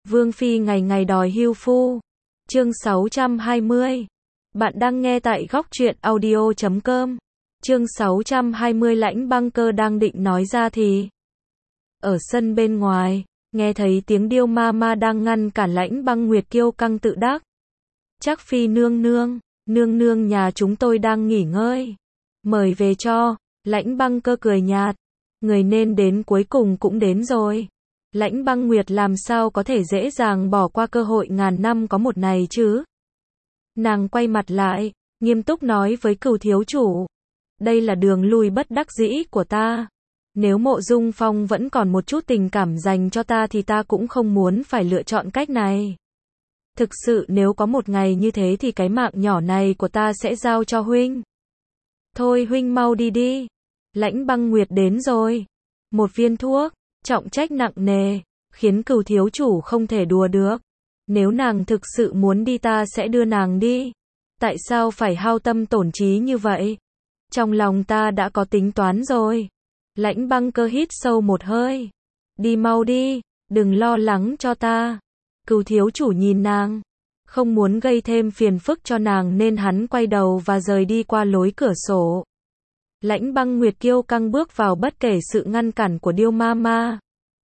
Vương Phi ngày ngày đòi hưu phu. Chương 620. Bạn đang nghe tại góc truyện audio.com. Chương 620 Lãnh Băng Cơ đang định nói ra thì ở sân bên ngoài, nghe thấy tiếng Điêu Ma Ma đang ngăn cản Lãnh Băng Nguyệt kiêu căng tự đắc. Chắc Phi nương nương nhà chúng tôi đang nghỉ ngơi. Mời về cho. Lãnh Băng Cơ cười nhạt. Người nên đến cuối cùng cũng đến rồi. Lãnh Băng Nguyệt làm sao có thể dễ dàng bỏ qua cơ hội ngàn năm có một này chứ? Nàng quay mặt lại, nghiêm túc nói với Cửu thiếu chủ. Đây là đường lui bất đắc dĩ của ta. Nếu Mộ Dung Phong vẫn còn một chút tình cảm dành cho ta thì ta cũng không muốn phải lựa chọn cách này. Thực sự nếu có một ngày như thế thì cái mạng nhỏ này của ta sẽ giao cho huynh. Thôi huynh mau đi đi. Lãnh Băng Nguyệt đến rồi. Một viên thuốc, trọng trách nặng nề, khiến Cửu thiếu chủ không thể đùa được. Nếu nàng thực sự muốn đi ta sẽ đưa nàng đi. Tại sao phải hao tâm tổn trí như vậy? Trong lòng ta đã có tính toán rồi. Lãnh Băng Cơ hít sâu một hơi. Đi mau đi, đừng lo lắng cho ta. Cửu thiếu chủ nhìn nàng, không muốn gây thêm phiền phức cho nàng nên hắn quay đầu và rời đi qua lối cửa sổ. Lãnh Băng Nguyệt kiêu căng bước vào bất kể sự ngăn cản của Điêu Ma Ma.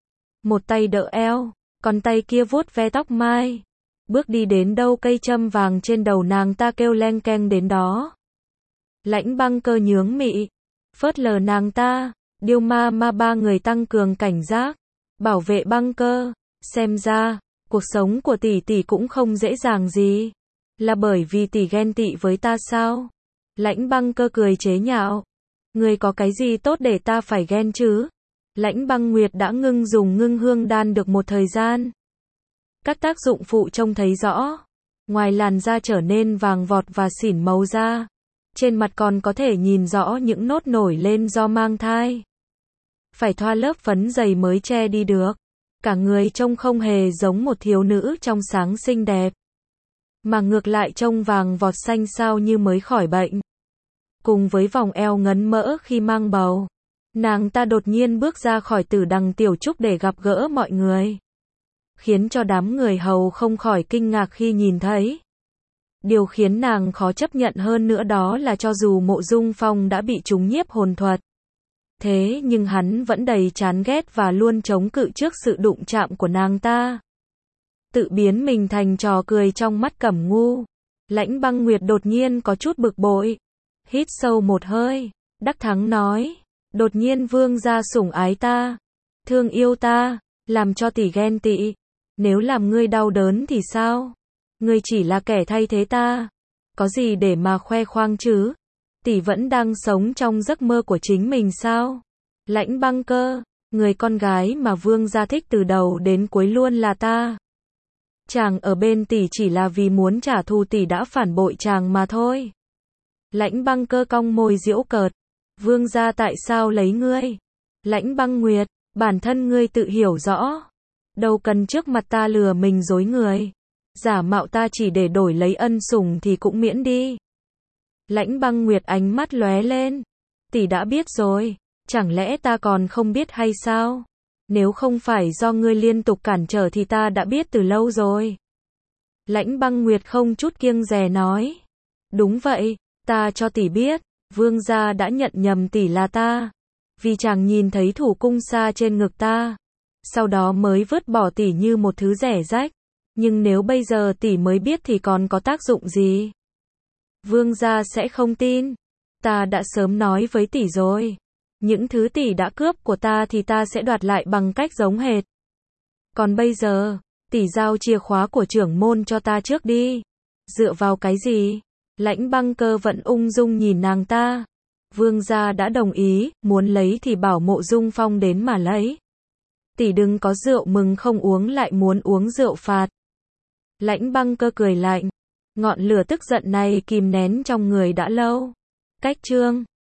Một tay đỡ eo, còn tay kia vuốt ve tóc mai. Bước đi đến đâu cây châm vàng trên đầu nàng ta kêu leng keng đến đó. Lãnh Băng Cơ nhướng mị, phớt lờ nàng ta. Điêu Ma Ma ba người tăng cường cảnh giác, bảo vệ Băng Cơ. Xem ra, cuộc sống của tỷ tỷ cũng không dễ dàng gì. Là bởi vì tỷ ghen tị với ta sao? Lãnh Băng Cơ cười chế nhạo. Người có cái gì tốt để ta phải ghen chứ? Lãnh Băng Nguyệt đã dùng ngưng hương đan được một thời gian. Các tác dụng phụ trông thấy rõ. Ngoài làn da trở nên vàng vọt và xỉn màu da, trên mặt còn có thể nhìn rõ những nốt nổi lên do mang thai. Phải thoa lớp phấn dày mới che đi được. Cả người trông không hề giống một thiếu nữ trong sáng xinh đẹp, mà ngược lại trông vàng vọt xanh xao như mới khỏi bệnh. Cùng với vòng eo ngấn mỡ khi mang bầu, nàng ta đột nhiên bước ra khỏi Tử Đằng Tiểu Trúc để gặp gỡ mọi người, khiến cho đám người hầu không khỏi kinh ngạc khi nhìn thấy. Điều khiến nàng khó chấp nhận hơn nữa đó là cho dù Mộ Dung Phong đã bị trúng nhiếp hồn thuật, thế nhưng hắn vẫn đầy chán ghét và luôn chống cự trước sự đụng chạm của nàng ta. Tự biến mình thành trò cười trong mắt Cẩm Ngu. Lãnh Băng Nguyệt đột nhiên có chút bực bội. Hít sâu một hơi, đắc thắng nói. Đột nhiên vương gia sủng ái ta, thương yêu ta, làm cho tỷ ghen tị. Nếu làm ngươi đau đớn thì sao? Ngươi chỉ là kẻ thay thế ta. Có gì để mà khoe khoang chứ? Tỷ vẫn đang sống trong giấc mơ của chính mình sao? Lãnh Băng Cơ, người con gái mà vương gia thích từ đầu đến cuối luôn là ta. Chàng ở bên tỷ chỉ là vì muốn trả thù tỷ đã phản bội chàng mà thôi. Lãnh Băng Cơ cong môi giễu cợt. Vương gia tại sao lấy ngươi? Lãnh Băng Nguyệt, bản thân ngươi tự hiểu rõ. Đâu cần trước mặt ta lừa mình dối người. Giả mạo ta chỉ để đổi lấy ân sủng thì cũng miễn đi. Lãnh Băng Nguyệt ánh mắt lóe lên. Tỷ đã biết rồi, chẳng lẽ ta còn không biết hay sao? Nếu không phải do ngươi liên tục cản trở thì ta đã biết từ lâu rồi. Lãnh Băng Nguyệt không chút kiêng dè nói. Đúng vậy, ta cho tỷ biết, vương gia đã nhận nhầm tỷ là ta. Vì chàng nhìn thấy thủ cung sa trên ngực ta, sau đó mới vứt bỏ tỷ như một thứ rẻ rách. Nhưng nếu bây giờ tỷ mới biết thì còn có tác dụng gì? Vương gia sẽ không tin. Ta đã sớm nói với tỷ rồi. Những thứ tỷ đã cướp của ta thì ta sẽ đoạt lại bằng cách giống hệt. Còn bây giờ, tỷ giao chìa khóa của trưởng môn cho ta trước đi. Dựa vào cái gì? Lãnh Băng Cơ vẫn ung dung nhìn nàng ta. Vương gia đã đồng ý, muốn lấy thì bảo Mộ Dung Phong đến mà lấy. Tỷ đừng có rượu mừng không uống lại muốn uống rượu phạt. Lãnh Băng Cơ cười lạnh. Ngọn lửa tức giận này kìm nén trong người đã lâu. Cách chương